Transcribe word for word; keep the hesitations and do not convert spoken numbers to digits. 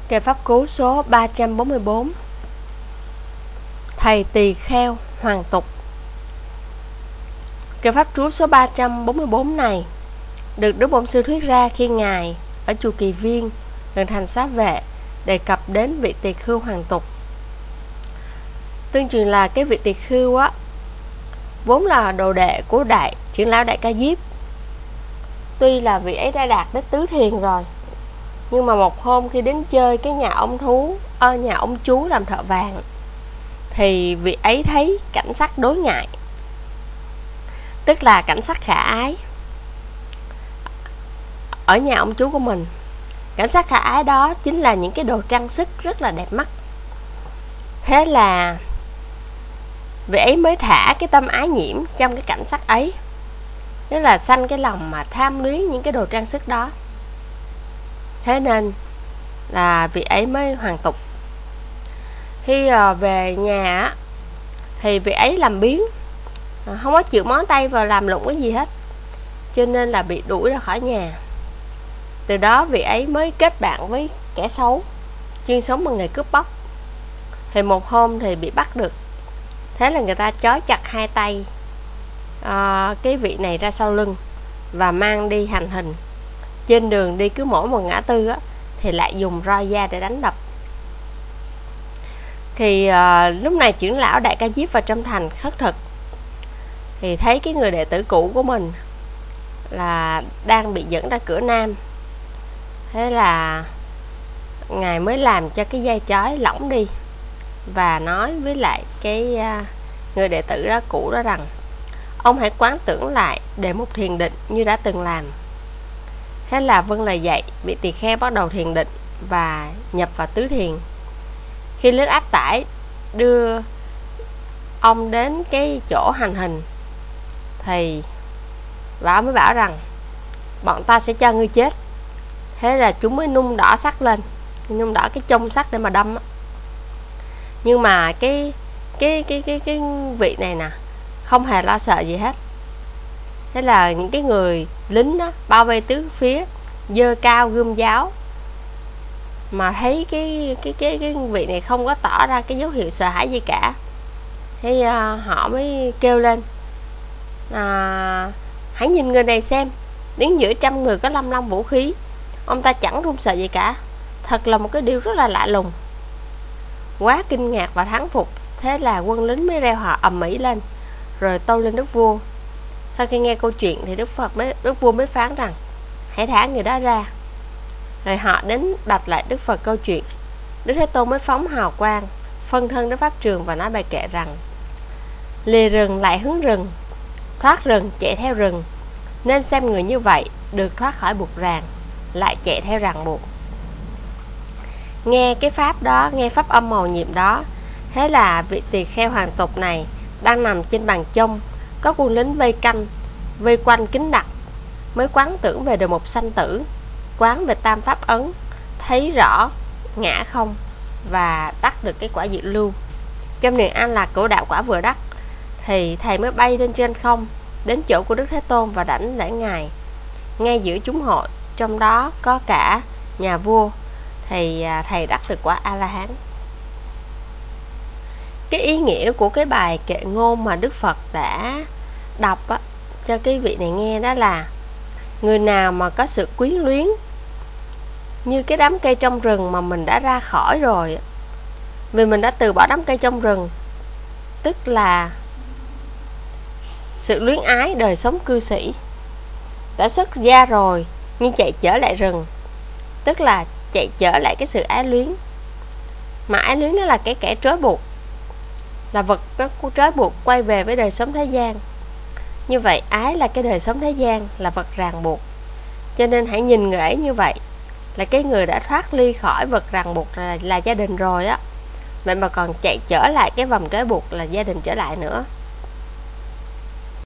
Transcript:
Kệ pháp cú số ba trăm bốn mươi bốn. Thầy tỳ kheo hoàn tục. Kệ pháp trú số ba trăm bốn mươi bốn này được Đức Bổn Sư thuyết ra khi Ngài ở chùa Kỳ Viên, gần thành Xá Vệ, đề cập đến vị tỳ khưu hoàn tục. Tương truyền là cái vị tỳ khưu á vốn là đồ đệ của đại trưởng lão Đại Ca Diếp. Tuy là vị ấy đã đạt đến tứ thiền rồi, nhưng mà một hôm khi đến chơi cái nhà ông thú ở nhà ông chú làm thợ vàng, thì vị ấy thấy cảnh sắc đối ngại, tức là cảnh sắc khả ái ở nhà ông chú của mình. Cảnh sắc khả ái đó chính là những cái đồ trang sức rất là đẹp mắt. Thế là vị ấy mới thả cái tâm ái nhiễm trong cái cảnh sắc ấy, tức là sanh cái lòng mà tham luyến những cái đồ trang sức đó. Thế nên là vị ấy mới hoàn tục. Khi về nhà thì vị ấy làm biếng, không có chịu món tay vào làm lụng cái gì hết, cho nên là bị đuổi ra khỏi nhà. Từ đó vị ấy mới kết bạn với kẻ xấu chuyên sống bằng nghề cướp bóc. Thì một hôm thì bị bắt được. Thế là người ta trói chặt hai tay à, cái vị này ra sau lưng và mang đi hành hình. Trên đường đi cứ mỗi một ngã tư á, thì lại dùng roi da để đánh đập. Thì à, lúc này trưởng lão Đại Ca Diếp vào trong thành khất thực, thì thấy cái người đệ tử cũ của mình là đang bị dẫn ra cửa Nam. Thế là Ngài mới làm cho cái dây trói lỏng đi và nói với lại cái người đệ tử đó cũ đó rằng: ông hãy quán tưởng lại để một thiền định như đã từng làm. Thế là vâng lời dạy, vị tỳ kheo bắt đầu thiền định và nhập vào tứ thiền. Khi lính áp tải đưa ông đến cái chỗ hành hình, thì và ông mới bảo rằng: bọn ta sẽ cho ngươi chết. Thế là chúng mới nung đỏ sắt lên, nung đỏ cái chông sắt để mà đâm. Nhưng mà cái cái cái cái cái vị này nè không hề lo sợ gì hết. Thế là những cái người lính đó bao vây tứ phía, giơ cao gươm giáo, mà thấy cái cái cái cái vị này không có tỏ ra cái dấu hiệu sợ hãi gì cả. Thế uh, họ mới kêu lên: à, hãy nhìn người này xem, đứng giữa trăm người có lăm lăm vũ khí, ông ta chẳng run sợ gì cả. Thật là một cái điều rất là lạ lùng. Quá kinh ngạc và thán phục, thế là quân lính mới reo hò ầm ĩ lên, rồi tâu lên Đức Vua. Sau khi nghe câu chuyện thì Đức Phật mới, Đức Vua mới phán rằng: hãy thả người đó ra. Rồi họ đến bạch lại Đức Phật câu chuyện. Đức Thế Tôn mới phóng hào quang, phân thân đến pháp trường và nói bài kệ rằng: lìa rừng lại hướng rừng, thoát rừng chạy theo rừng, nên xem người như vậy được thoát khỏi buộc ràng, lại chạy theo ràng buộc. Nghe cái pháp đó, nghe pháp âm màu nhiệm đó, thế là vị tỳ kheo hoàn tục này đang nằm trên bàn chông, có quân lính vây canh, vây quanh kín đặt, mới quán tưởng về đề mục sanh tử, quán về tam pháp ấn, thấy rõ ngã không và đắc được cái quả diệu lưu. Trong niềm an lạc của đạo quả vừa đắc, thì thầy mới bay lên trên không, đến chỗ của Đức Thế Tôn và đảnh lễ ngài. Ngay giữa chúng hội, trong đó có cả nhà vua, thì thầy đắc được quả A La Hán. Cái ý nghĩa của cái bài kệ ngôn mà Đức Phật đã đọc á, cho cái vị này nghe đó là: người nào mà có sự quyến luyến như cái đám cây trong rừng mà mình đã ra khỏi rồi, vì mình đã từ bỏ đám cây trong rừng, tức là sự luyến ái đời sống cư sĩ, đã xuất gia rồi nhưng chạy trở lại rừng, tức là chạy trở lại cái sự ái luyến. Mà ái luyến đó là cái kẻ trói buộc, là vật nó trói buộc quay về với đời sống thế gian. Như vậy ái là cái đời sống thế gian, là vật ràng buộc. Cho nên hãy nhìn người ấy như vậy, là cái người đã thoát ly khỏi vật ràng buộc, là, là gia đình rồi á. Vậy mà còn chạy trở lại cái vòng trói buộc là gia đình trở lại nữa.